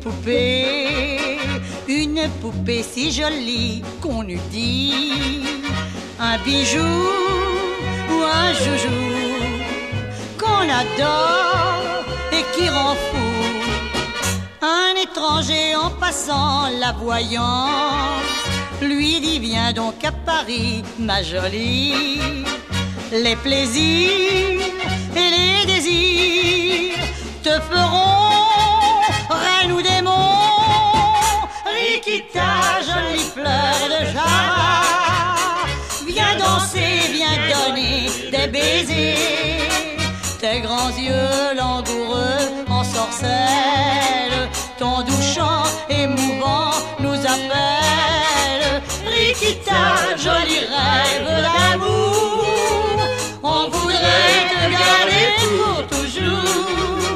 une poupée si jolie qu'on eût dit un bijou ou un joujou qu'on adore et qui rend fou. Un étranger en passant la voyant lui dit viens donc à Paris ma jolie. Les plaisirs et les désirs te feront reine ou démon. Rikita, jolie fleur de Java, viens danser, viens donner des baisers. Tes grands yeux langoureux en sorcellent, ton doux chant émouvant nous appelle. Rikita, joli rêve d'amour, on voudrait te garder pour toujours.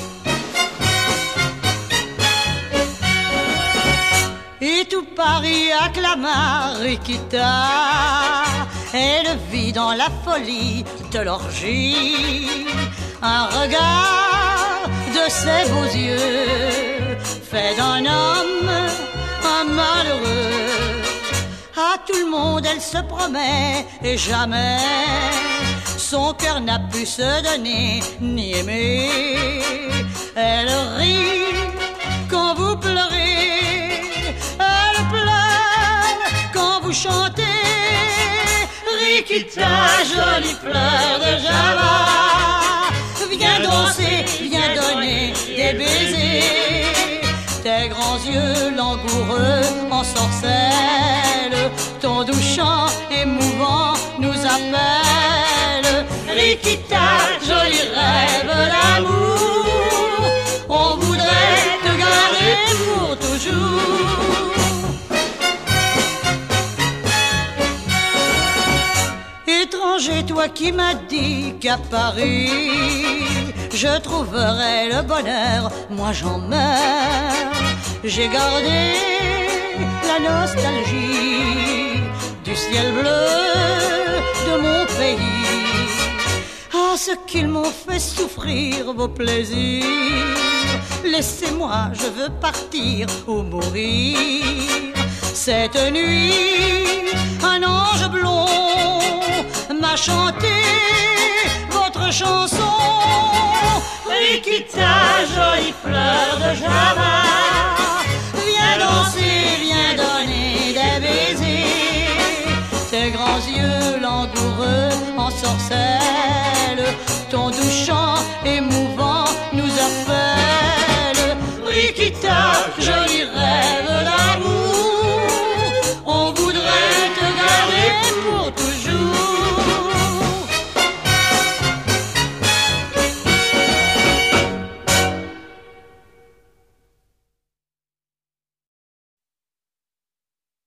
Et tout Paris acclama Rikita, elle vit dans la folie de l'orgie un regard de ses beaux yeux fait d'un homme un malheureux. À tout le monde elle se promet et jamais son cœur n'a pu se donner ni aimer. Elle rit quand vous pleurez, elle pleure quand vous chantez. Rikita, jolie fleur de Java, viens danser, viens donner des baisers. Tes grands yeux langoureux en sorcellent, ton doux chant émouvant nous appelle. Rikita, joli rêve d'amour, on voudrait te garder pour toujours. Étranger, toi qui m'as dit qu'à Paris je trouverais le bonheur, moi j'en meurs. J'ai gardé la nostalgie du ciel bleu de mon pays. Ah, ce qu'ils m'ont fait souffrir, vos plaisirs. Laissez-moi, je veux partir ou mourir. Cette nuit, un ange blond m'a chanté votre chanson. Rikita, jolie fleur de Java, viens danser, viens donner des baisers. Tes grands yeux langoureux en sorcellent, ton doux chant émouvant nous appelle. Rikita, jolie